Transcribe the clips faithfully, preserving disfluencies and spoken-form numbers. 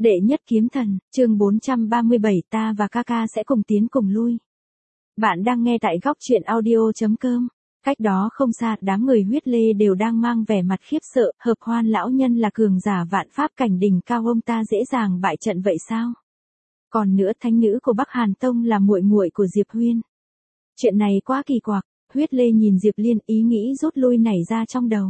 Đệ nhất kiếm thần, chương bốn trăm ba mươi bảy ta và ca ca sẽ cùng tiến cùng lui. Bạn đang nghe tại góc truyện audio chấm com. Cách đó không xa, đám người huyết lê đều đang mang vẻ mặt khiếp sợ, Hợp Hoan lão nhân là cường giả vạn pháp cảnh đỉnh cao, ông ta dễ dàng bại trận vậy sao? Còn nữa, thánh nữ của Bắc Hàn Tông là muội muội của Diệp Huyên. Chuyện này quá kỳ quặc, huyết lê nhìn Diệp Liên, ý nghĩ rút lui nảy ra trong đầu.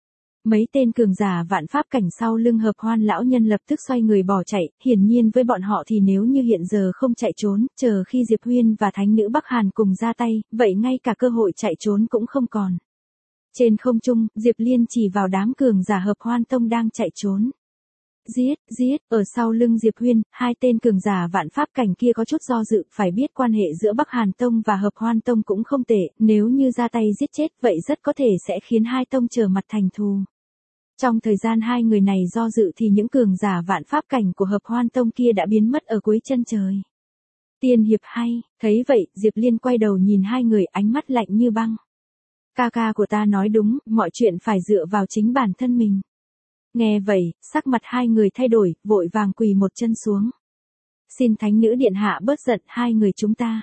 Mấy tên cường giả vạn pháp cảnh sau lưng Hợp Hoan lão nhân lập tức xoay người bỏ chạy, hiển nhiên với bọn họ thì nếu như hiện giờ không chạy trốn, chờ khi Diệp Huyên và thánh nữ Bắc Hàn cùng ra tay, vậy ngay cả cơ hội chạy trốn cũng không còn. Trên không trung, Diệp Liên chỉ vào đám cường giả Hợp Hoan Tông đang chạy trốn. Giết, giết, ở sau lưng Diệp Huyên, hai tên cường giả vạn pháp cảnh kia có chút do dự, phải biết quan hệ giữa Bắc Hàn Tông và Hợp Hoan Tông cũng không tệ, nếu như ra tay giết chết vậy rất có thể sẽ khiến hai tông trở mặt thành thù. Trong thời gian hai người này do dự thì những cường giả vạn pháp cảnh của Hợp Hoan Tông kia đã biến mất ở cuối chân trời. Tiên hiệp hay, thấy vậy, Diệp Liên quay đầu nhìn hai người, ánh mắt lạnh như băng. Ca ca của ta nói đúng, mọi chuyện phải dựa vào chính bản thân mình. Nghe vậy, sắc mặt hai người thay đổi, vội vàng quỳ một chân xuống. Xin thánh nữ điện hạ bớt giận, hai người chúng ta.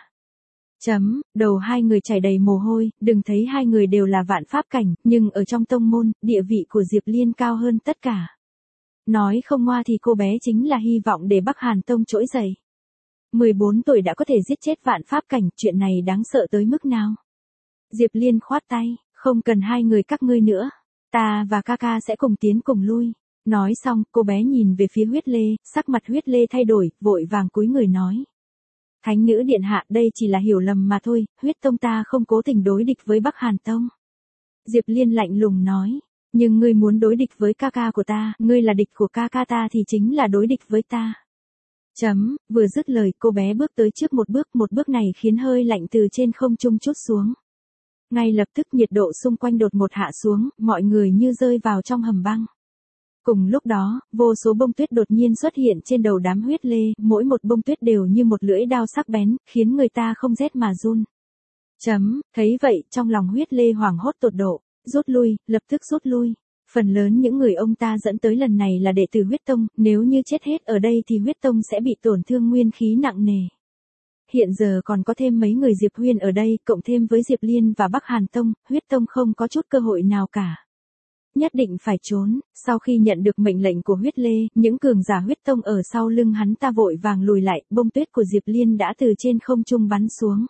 Chấm, đầu hai người chảy đầy mồ hôi, đừng thấy hai người đều là vạn pháp cảnh, nhưng ở trong tông môn, địa vị của Diệp Liên cao hơn tất cả. Nói không ngoa thì cô bé chính là hy vọng để Bắc Hàn Tông trỗi dậy. mười bốn tuổi đã có thể giết chết vạn pháp cảnh, chuyện này đáng sợ tới mức nào? Diệp Liên khoát tay, không cần hai người các ngươi nữa. Ta và ca ca sẽ cùng tiến cùng lui. Nói xong, cô bé nhìn về phía huyết lê, sắc mặt huyết lê thay đổi, vội vàng cúi người nói. Thánh nữ điện hạ, đây chỉ là hiểu lầm mà thôi, huyết tông ta không cố tình đối địch với Bắc Hàn Tông. Diệp Liên lạnh lùng nói, nhưng ngươi muốn đối địch với ca ca của ta, ngươi là địch của ca ca ta thì chính là đối địch với ta. Chấm, vừa dứt lời cô bé bước tới trước một bước, một bước này khiến hơi lạnh từ trên không trung trút xuống. Ngay lập tức nhiệt độ xung quanh đột ngột hạ xuống, mọi người như rơi vào trong hầm băng. Cùng lúc đó, vô số bông tuyết đột nhiên xuất hiện trên đầu đám huyết lê, mỗi một bông tuyết đều như một lưỡi dao sắc bén, khiến người ta không rét mà run. Chấm, thấy vậy, trong lòng huyết lê hoảng hốt tột độ, rút lui, lập tức rút lui. Phần lớn những người ông ta dẫn tới lần này là đệ tử huyết tông, nếu như chết hết ở đây thì huyết tông sẽ bị tổn thương nguyên khí nặng nề. Hiện giờ còn có thêm mấy người Diệp Huyên ở đây, cộng thêm với Diệp Liên và Bắc Hàn Tông, huyết tông không có chút cơ hội nào cả. Nhất định phải trốn, sau khi nhận được mệnh lệnh của huyết lê, những cường giả huyết tông ở sau lưng hắn ta vội vàng lùi lại, bông tuyết của Diệp Liên đã từ trên không trung bắn xuống.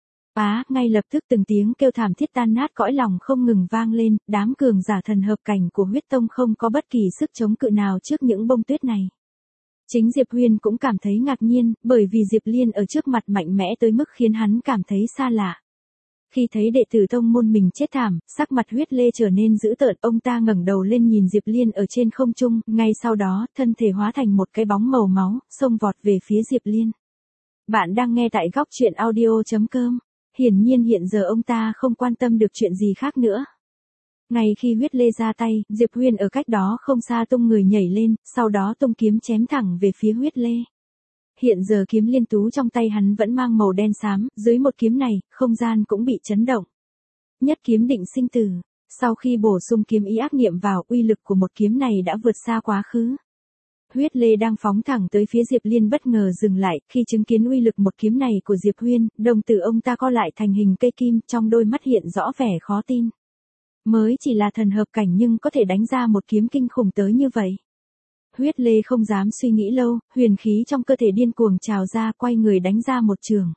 Á, ngay lập tức từng tiếng kêu thảm thiết tan nát cõi lòng không ngừng vang lên, đám cường giả thần hợp cảnh của huyết tông không có bất kỳ sức chống cự nào trước những bông tuyết này. Chính Diệp Huyên cũng cảm thấy ngạc nhiên, bởi vì Diệp Liên ở trước mặt mạnh mẽ tới mức khiến hắn cảm thấy xa lạ. Khi thấy đệ tử tông môn mình chết thảm, sắc mặt huyết lê trở nên dữ tợn, ông ta ngẩng đầu lên nhìn Diệp Liên ở trên không trung, ngay sau đó, thân thể hóa thành một cái bóng màu máu, xông vọt về phía Diệp Liên. Bạn đang nghe tại góc truyện audio chấm com. Hiển nhiên hiện giờ ông ta không quan tâm được chuyện gì khác nữa. Ngay khi huyết lê ra tay, Diệp Huyên ở cách đó không xa tung người nhảy lên, sau đó tung kiếm chém thẳng về phía huyết lê. Hiện giờ kiếm liên tú trong tay hắn vẫn mang màu đen xám, dưới một kiếm này, không gian cũng bị chấn động. Nhất kiếm định sinh tử, sau khi bổ sung kiếm ý ác niệm vào, uy lực của một kiếm này đã vượt xa quá khứ. Huyết lê đang phóng thẳng tới phía Diệp Liên bất ngờ dừng lại, khi chứng kiến uy lực một kiếm này của Diệp Huyên, đồng tử ông ta co lại thành hình cây kim, trong đôi mắt hiện rõ vẻ khó tin. Mới chỉ là thần hợp cảnh nhưng có thể đánh ra một kiếm kinh khủng tới như vậy. Huyết lê không dám suy nghĩ lâu, huyền khí trong cơ thể điên cuồng trào ra, quay người đánh ra một chưởng.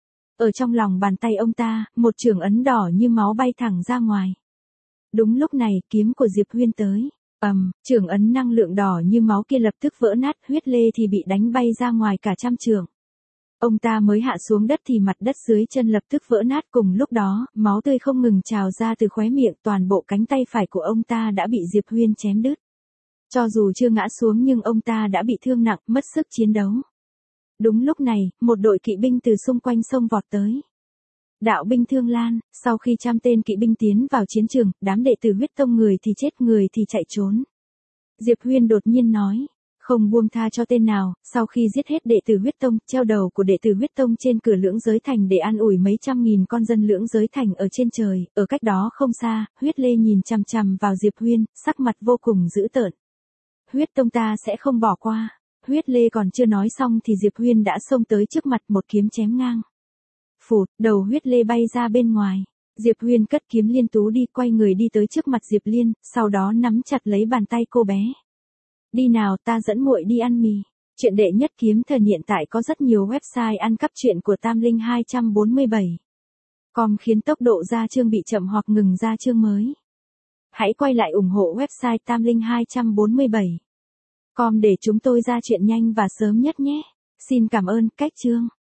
Ở trong lòng bàn tay ông ta, một chưởng ấn đỏ như máu bay thẳng ra ngoài. Đúng lúc này, kiếm của Diệp Huyên tới. Ầm, um, chưởng ấn năng lượng đỏ như máu kia lập tức vỡ nát, huyết lê thì bị đánh bay ra ngoài cả trăm trượng. Ông ta mới hạ xuống đất thì mặt đất dưới chân lập tức vỡ nát, cùng lúc đó, máu tươi không ngừng trào ra từ khóe miệng, toàn bộ cánh tay phải của ông ta đã bị Diệp Huyên chém đứt. Cho dù chưa ngã xuống nhưng ông ta đã bị thương nặng, mất sức chiến đấu. Đúng lúc này, một đội kỵ binh từ xung quanh sông vọt tới. Đạo binh Thương Lan, sau khi trăm tên kỵ binh tiến vào chiến trường, đám đệ tử huyết tông người thì chết người thì chạy trốn. Diệp Huyên đột nhiên nói, không buông tha cho tên nào, sau khi giết hết đệ tử huyết tông, treo đầu của đệ tử huyết tông trên cửa lưỡng giới thành để an ủi mấy trăm nghìn con dân lưỡng giới thành ở trên trời, ở cách đó không xa, huyết lê nhìn chằm chằm vào Diệp Huyên, sắc mặt vô cùng dữ tợn. Huyết tông ta sẽ không bỏ qua. Huyết Lê còn chưa nói xong thì Diệp Huyên đã xông tới trước mặt một kiếm chém ngang. Phụt, đầu Huyết Lê bay ra bên ngoài. Diệp Huyên cất kiếm liên tú đi, quay người đi tới trước mặt Diệp Liên, sau đó nắm chặt lấy bàn tay cô bé. Đi nào, ta dẫn muội đi ăn mì. Chuyện đệ nhất kiếm thần hiện tại có rất nhiều website ăn cắp truyện của Tam Linh hai bốn bảy. Com khiến tốc độ ra chương bị chậm hoặc ngừng ra chương mới. Hãy quay lại ủng hộ website Tam Linh hai bốn bảy. Com để chúng tôi ra chuyện nhanh và sớm nhất nhé. Xin cảm ơn, cách chương.